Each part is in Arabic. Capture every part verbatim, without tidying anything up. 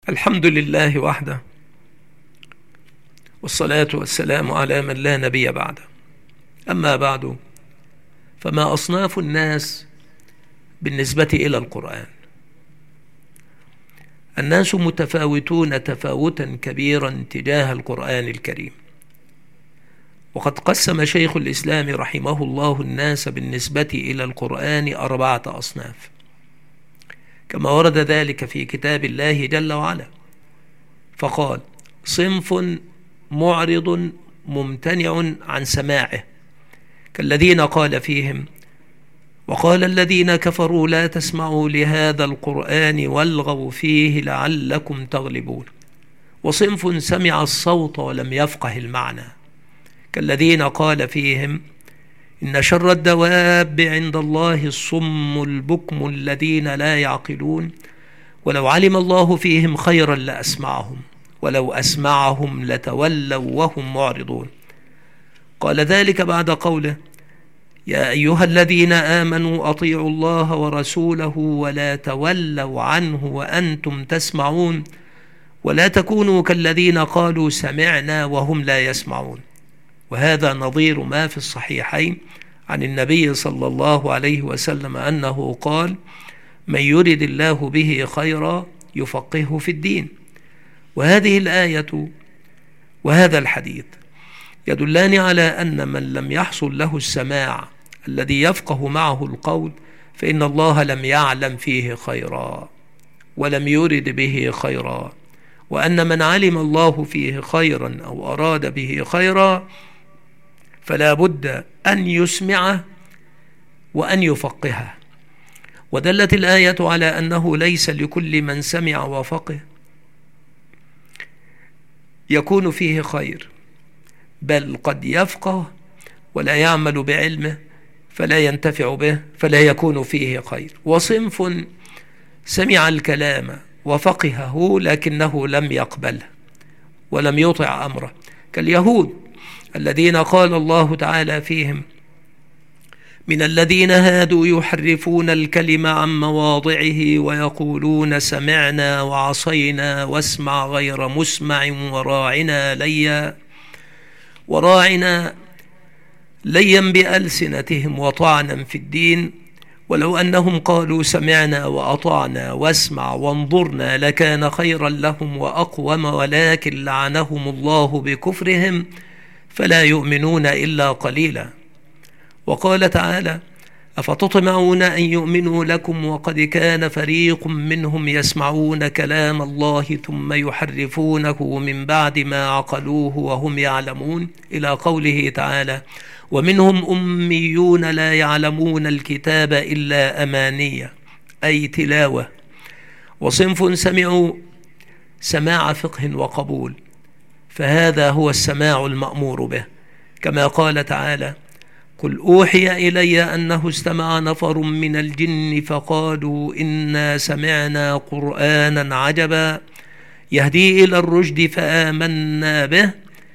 الحمد لله وحده، والصلاة والسلام على من لا نبي بعده. أما بعد، فما أصناف الناس بالنسبة إلى القرآن؟ الناس متفاوتون تفاوتا كبيرا تجاه القرآن الكريم، وقد قسم شيخ الإسلام رحمه الله الناس بالنسبة إلى القرآن أربعة أصناف، كما ورد ذلك في كتاب الله جل وعلا، فقال: صنف معرض ممتنع عن سماعه، كالذين قال فيهم: وقال الذين كفروا لا تسمعوا لهذا القرآن والغوا فيه لعلكم تغلبون. وصنف سمع الصوت ولم يفقه المعنى، كالذين قال فيهم: إن شر الدواب عند الله الصم البكم الذين لا يعقلون، ولو علم الله فيهم خيرا لأسمعهم ولو أسمعهم لتولوا وهم معرضون. قال ذلك بعد قوله: يا أيها الذين آمنوا أطيعوا الله ورسوله ولا تولوا عنه وأنتم تسمعون، ولا تكونوا كالذين قالوا سمعنا وهم لا يسمعون. وهذا نظير ما في الصحيحين عن النبي صلى الله عليه وسلم أنه قال: من يرد الله به خيرا يفقهه في الدين. وهذه الآية وهذا الحديث يدلان على أن من لم يحصل له السماع الذي يفقه معه القول فإن الله لم يعلم فيه خيرا ولم يرد به خيرا، وأن من علم الله فيه خيرا أو أراد به خيرا فلا بد أن يسمعه وأن يفقهه. ودلت الآية على أنه ليس لكل من سمع وفقه يكون فيه خير، بل قد يفقه ولا يعمل بعلمه فلا ينتفع به فلا يكون فيه خير. وصنف سمع الكلام وفقهه لكنه لم يقبله ولم يطع أمره، كاليهود الذين قال الله تعالى فيهم: من الذين هادوا يحرفون الكلم عن مواضعه ويقولون سمعنا وعصينا واسمع غير مسمع وراعنا ليا وراعنا ليا بألسنتهم وطعنا في الدين، ولو أنهم قالوا سمعنا وأطعنا واسمع وانظرنا لكان خيرا لهم وأقوم، ولكن لعنهم الله بكفرهم فلا يؤمنون إلا قليلا. وقال تعالى: أفتطمعون أن يؤمنوا لكم وقد كان فريق منهم يسمعون كلام الله ثم يحرفونه من بعد ما عقلوه وهم يعلمون، إلى قوله تعالى: ومنهم أميون لا يعلمون الكتاب إلا أمانية، أي تلاوة. وصنف سمعوا سماع فقه وقبول، فهذا هو السماع المأمور به، كما قال تعالى: قل أوحي إلي أنه استمع نفر من الجن فقالوا إنا سمعنا قرآنا عجبا يهدي إلى الرشد فآمنا به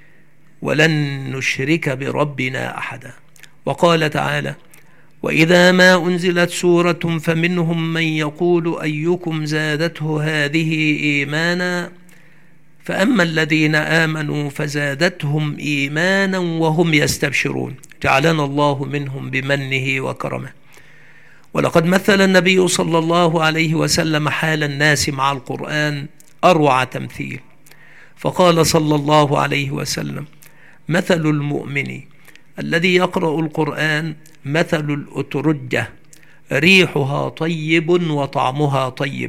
ولن نشرك بربنا أحدا. وقال تعالى: وإذا ما أنزلت سورة فمنهم من يقول أيكم زادته هذه إيمانا فأما الذين آمنوا فزادتهم إيمانا وهم يستبشرون، جعلنا الله منهم بمنه وكرمه. ولقد مثل النبي صلى الله عليه وسلم حال الناس مع القرآن أروع تمثيل، فقال صلى الله عليه وسلم: مثل المؤمن الذي يقرأ القرآن مثل الأترجة ريحها طيب وطعمها طيب،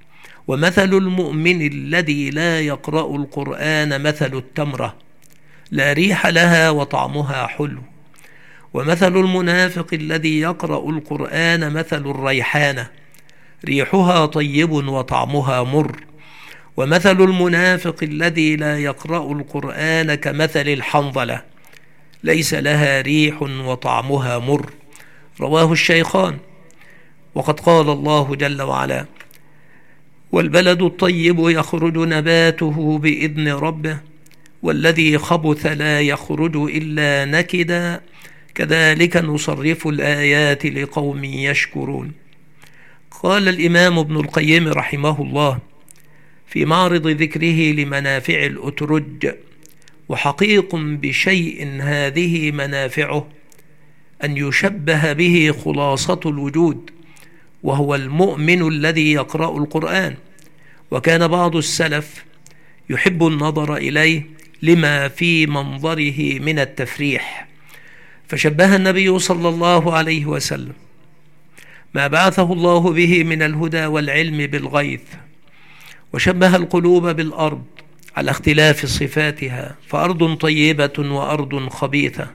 ومثل المؤمن الذي لا يقرأ القرآن مثل التمرة لا ريح لها وطعمها حلو، ومثل المنافق الذي يقرأ القرآن مثل الريحانة ريحها طيب وطعمها مر، ومثل المنافق الذي لا يقرأ القرآن كمثل الحنظلة ليس لها ريح وطعمها مر. رواه الشيخان. وقد قال الله جل وعلا: والبلد الطيب يخرج نباته بإذن ربه والذي خبث لا يخرج إلا نكدا كذلك نصرف الآيات لقوم يشكرون. قال الإمام ابن القيم رحمه الله: في معرض ذكره لمنافع الأترج، وحقيق بشيء هذه منافعه أن يشبه به خلاصة الوجود، وهو المؤمن الذي يقرأ القرآن. وكان بعض السلف يحب النظر إليه لما في منظره من التفريح، فشبه النبي صلى الله عليه وسلم ما بعثه الله به من الهدى والعلم بالغيث، وشبه القلوب بالأرض على اختلاف صفاتها، فأرض طيبة وأرض خبيثة.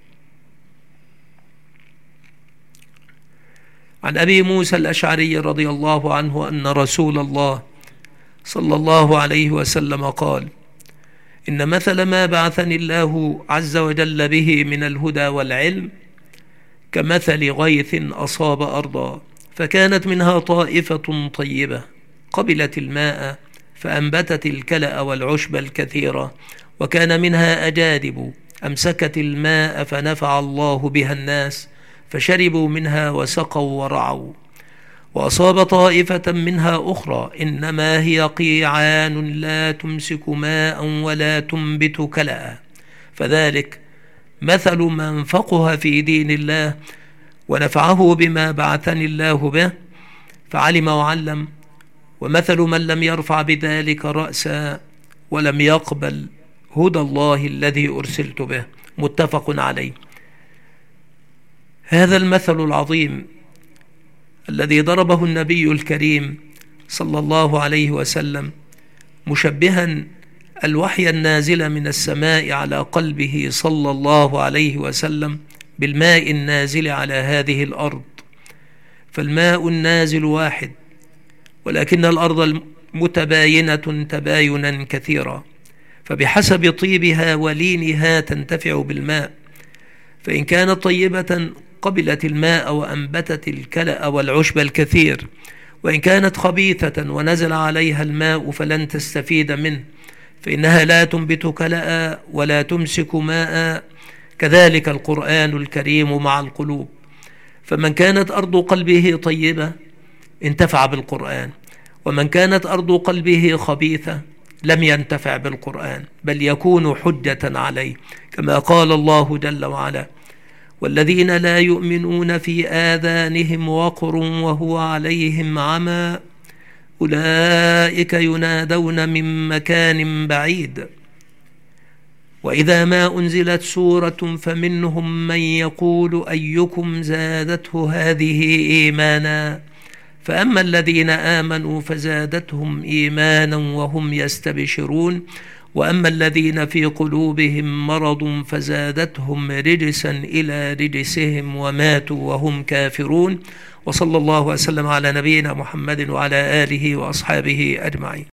عن أبي موسى الأشعري رضي الله عنه أن رسول الله صلى الله عليه وسلم قال: إن مثل ما بعثني الله عز وجل به من الهدى والعلم كمثل غيث أصاب أرضا، فكانت منها طائفة طيبة قبلت الماء فأنبتت الكلأ والعشب الكثيرة، وكان منها أجادب أمسكت الماء فنفع الله بها الناس فشربوا منها وسقوا ورعوا. وأصاب طائفة منها أخرى إنما هي قيعان لا تمسك ماء ولا تنبت كلأ، فذلك مثل من فقه في دين الله ونفعه بما بعثني الله به فعلم وعلم، ومثل من لم يرفع بذلك رأسا ولم يقبل هدى الله الذي أرسلت به. متفق عليه. هذا المثل العظيم الذي ضربه النبي الكريم صلى الله عليه وسلم مشبها الوحي النازل من السماء على قلبه صلى الله عليه وسلم بالماء النازل على هذه الأرض، فالماء النازل واحد، ولكن الأرض متباينة تباينا كثيرا، فبحسب طيبها ولينها تنتفع بالماء، فإن كانت طيبة قبلت الماء وأنبتت الكلأ والعشب الكثير، وإن كانت خبيثة ونزل عليها الماء فلن تستفيد منه، فإنها لا تنبت كلأ ولا تمسك ماء. كذلك القرآن الكريم مع القلوب، فمن كانت أرض قلبه طيبة انتفع بالقرآن، ومن كانت أرض قلبه خبيثة لم ينتفع بالقرآن بل يكون حجة عليه، كما قال الله جل وعلا: والذين لا يؤمنون في آذانهم وقر وهو عليهم عمى أولئك ينادون من مكان بعيد. وإذا ما أنزلت سورة فمنهم من يقول أيكم زادته هذه إيمانا، فأما الذين آمنوا فزادتهم إيمانا وهم يستبشرون، وأما الذين في قلوبهم مرض فزادتهم رجسا إلى رجسهم وماتوا وهم كافرون. وصلى الله وسلم على نبينا محمد وعلى آله وأصحابه أجمعين.